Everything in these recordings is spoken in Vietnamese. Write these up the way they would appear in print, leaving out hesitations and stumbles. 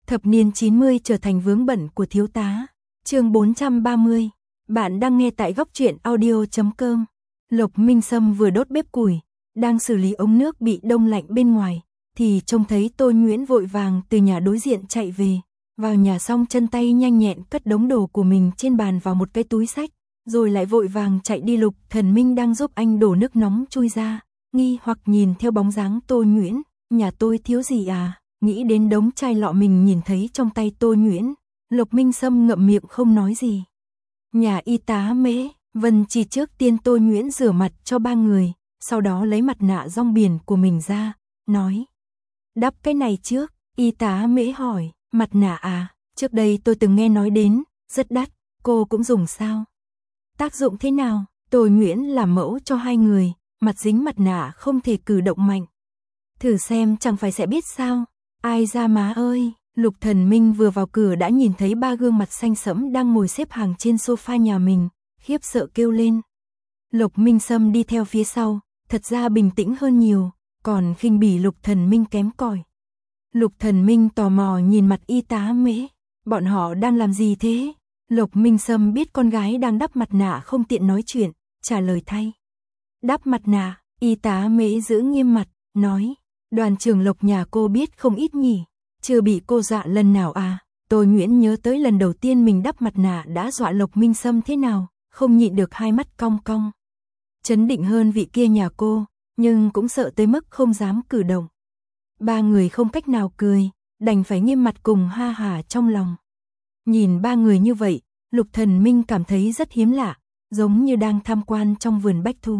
Thập niên 90 trở thành vướng bận của thiếu tá. Chương 430. Bạn đang nghe tại góc truyện audio.com. Lộc Minh Sâm vừa đốt bếp củi, đang xử lý ống nước bị đông lạnh bên ngoài, thì trông thấy Tô Nhuyễn vội vàng từ nhà đối diện chạy về. Vào nhà xong chân tay nhanh nhẹn cất đống đồ của mình trên bàn vào một cái túi xách, rồi lại vội vàng chạy đi. Lục Thần Minh đang giúp anh đổ nước nóng chui ra, nghi hoặc nhìn theo bóng dáng Tô Nhuyễn. Nhà tôi thiếu gì à? Nghĩ đến đống chai lọ mình nhìn thấy trong tay Tô Nhuyễn, Lộc Minh Sâm ngậm miệng không nói gì. Nhà y tá Mễ Vân chỉ trước tiên Tô Nhuyễn rửa mặt cho ba người, sau đó lấy mặt nạ rong biển của mình ra, nói: đắp cái này trước. Y tá Mễ hỏi: mặt nạ à? Trước đây tôi từng nghe nói đến, rất đắt, cô cũng dùng sao? Tác dụng thế nào? Tô Nhuyễn làm mẫu cho hai người, mặt dính mặt nạ không thể cử động mạnh. Thử xem chẳng phải sẽ biết sao? Ai ra má ơi! Lục Thần Minh vừa vào cửa đã nhìn thấy ba gương mặt xanh sẫm đang ngồi xếp hàng trên sofa nhà mình, khiếp sợ kêu lên. Lộc Minh Sâm đi theo phía sau, thật ra bình tĩnh hơn nhiều, còn khinh bỉ Lục Thần Minh kém cỏi. Lục Thần Minh tò mò nhìn mặt y tá Mễ, bọn họ đang làm gì thế? Lộc Minh Sâm biết con gái đang đắp mặt nạ không tiện nói chuyện, trả lời thay. Đắp mặt nạ. Y tá Mễ giữ nghiêm mặt, nói: đoàn trưởng Lộc nhà cô biết không ít nhỉ, chưa bị cô dọa lần nào à? Tô Nhuyễn nhớ tới lần đầu tiên mình đắp mặt nạ đã dọa Lộc Minh Sâm thế nào, không nhịn được hai mắt cong cong. Trấn định hơn vị kia nhà cô, nhưng cũng sợ tới mức không dám cử động. Ba người không cách nào cười, đành phải nghiêm mặt cùng ha hả trong lòng. Nhìn ba người như vậy, Lục Thần Minh cảm thấy rất hiếm lạ, giống như đang tham quan trong vườn bách thú.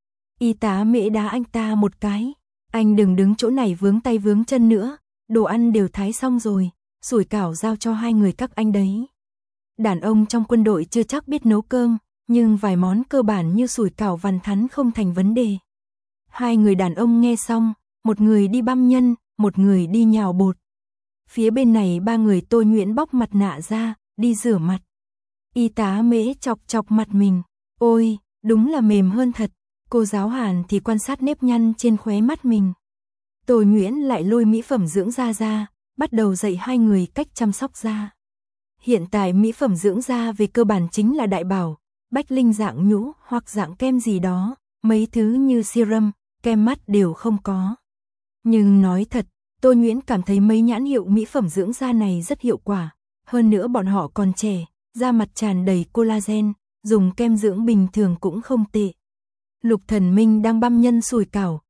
Y tá Mễ đá anh ta một cái: anh đừng đứng chỗ này vướng tay vướng chân nữa, đồ ăn đều thái xong rồi, sủi cảo giao cho hai người các anh đấy. Đàn ông trong quân đội chưa chắc biết nấu cơm, nhưng vài món cơ bản như sủi cảo vằn thắn không thành vấn đề. Hai người đàn ông nghe xong, một người đi băm nhân, một người đi nhào bột. Phía bên này ba người Tô Nhuyễn bóc mặt nạ ra, đi rửa mặt. Y tá Mễ chọc chọc mặt mình, ôi, đúng là mềm hơn thật. Cô giáo Hàn thì quan sát nếp nhăn trên khóe mắt mình. Tô Nhuyễn lại lôi mỹ phẩm dưỡng da ra, bắt đầu dạy hai người cách chăm sóc da. Hiện tại mỹ phẩm dưỡng da về cơ bản chính là đại bảo, bách linh dạng nhũ hoặc dạng kem gì đó, mấy thứ như serum, kem mắt đều không có. Nhưng nói thật, Tô Nhuyễn cảm thấy mấy nhãn hiệu mỹ phẩm dưỡng da này rất hiệu quả, hơn nữa bọn họ còn trẻ, da mặt tràn đầy collagen, dùng kem dưỡng bình thường cũng không tệ. Lục Thần Minh đang băm nhân sủi cảo,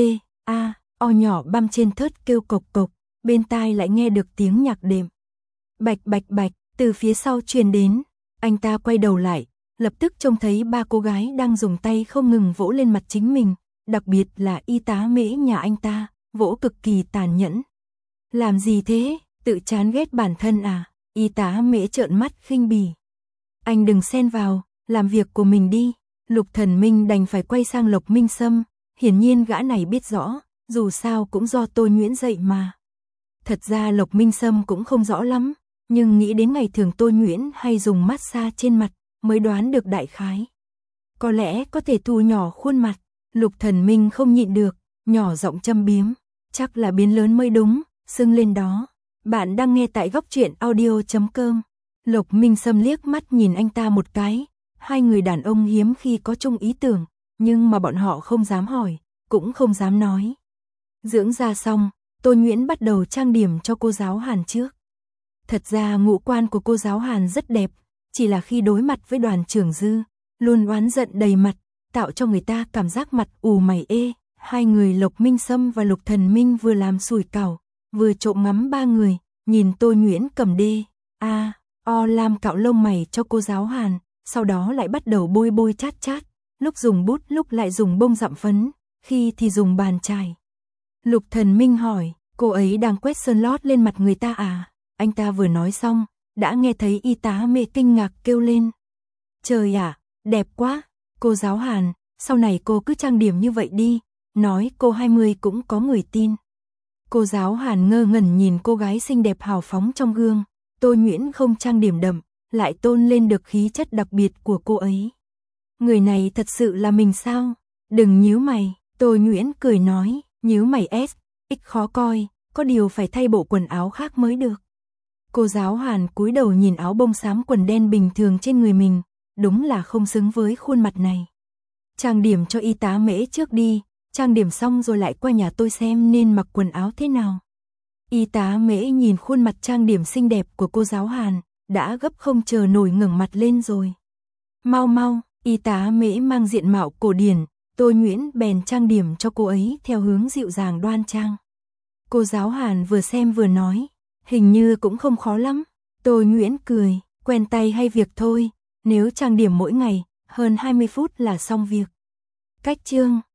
o nhỏ băm trên thớt kêu cộc cộc, bên tai lại nghe được tiếng nhạc đệm. Bạch bạch bạch, từ phía sau truyền đến, anh ta quay đầu lại, lập tức trông thấy ba cô gái đang dùng tay không ngừng vỗ lên mặt chính mình, đặc biệt là y tá Mễ nhà anh ta, vỗ cực kỳ tàn nhẫn. Làm gì thế, tự chán ghét bản thân à? Y tá Mễ trợn mắt khinh bỉ. Anh đừng xen vào, làm việc của mình đi. Lục Thần Minh đành phải quay sang Lộc Minh Sâm, hiển nhiên gã này biết rõ, dù sao cũng do Tô Nhuyễn dạy mà. Thật ra Lộc Minh Sâm cũng không rõ lắm, nhưng nghĩ đến ngày thường Tô Nhuyễn hay dùng massage trên mặt, mới đoán được đại khái. Có lẽ có thể thu nhỏ khuôn mặt. Lục Thần Minh không nhịn được, nhỏ giọng châm biếm, chắc là biến lớn mới đúng, sưng lên đó. Bạn đang nghe tại góc truyện audio.com. Lộc Minh Sâm liếc mắt nhìn anh ta một cái. Hai người đàn ông hiếm khi có chung ý tưởng, nhưng mà bọn họ không dám hỏi, cũng không dám nói. Dưỡng da xong, Tô Nhuyễn bắt đầu trang điểm cho cô giáo Hàn trước. Thật ra ngũ quan của cô giáo Hàn rất đẹp, chỉ là khi đối mặt với đoàn trưởng Dư, luôn oán giận đầy mặt, tạo cho người ta cảm giác mặt ù mày ê. Hai người Lộc Minh Sâm và Lục Thần Minh vừa làm sủi cảo, vừa trộm ngắm ba người, nhìn Tô Nhuyễn cầm làm cạo lông mày cho cô giáo Hàn. Sau đó lại bắt đầu bôi bôi chát chát, lúc dùng bút lúc lại dùng bông dặm phấn, khi thì dùng bàn chải. Lục Thần Minh hỏi, cô ấy đang quét sơn lót lên mặt người ta à? Anh ta vừa nói xong, đã nghe thấy y tá Mễ kinh ngạc kêu lên. Trời ạ, đẹp quá, cô giáo Hàn, sau này cô cứ trang điểm như vậy đi, nói cô 20 cũng có người tin. Cô giáo Hàn ngơ ngẩn nhìn cô gái xinh đẹp hào phóng trong gương, Tô Nhuyễn không trang điểm đậm, lại tôn lên được khí chất đặc biệt của cô ấy. Người này thật sự là mình sao? Đừng nhíu mày, Tô Nhuyễn cười nói, nhíu mày S, X khó coi, có điều phải thay bộ quần áo khác mới được. Cô giáo Hàn cúi đầu nhìn áo bông xám quần đen bình thường trên người mình, đúng là không xứng với khuôn mặt này. Trang điểm cho y tá Mễ trước đi, trang điểm xong rồi lại qua nhà tôi xem nên mặc quần áo thế nào. Y tá Mễ nhìn khuôn mặt trang điểm xinh đẹp của cô giáo Hàn, đã gấp không chờ nổi ngẩng mặt lên rồi. Mau mau, y tá Mễ mang diện mạo cổ điển, Tôi Nguyễn bèn trang điểm cho cô ấy theo hướng dịu dàng đoan trang. Cô giáo Hàn vừa xem vừa nói, hình như cũng không khó lắm. Tôi Nguyễn cười, quen tay hay việc thôi, nếu trang điểm mỗi ngày, hơn 20 phút là xong việc. Cách chương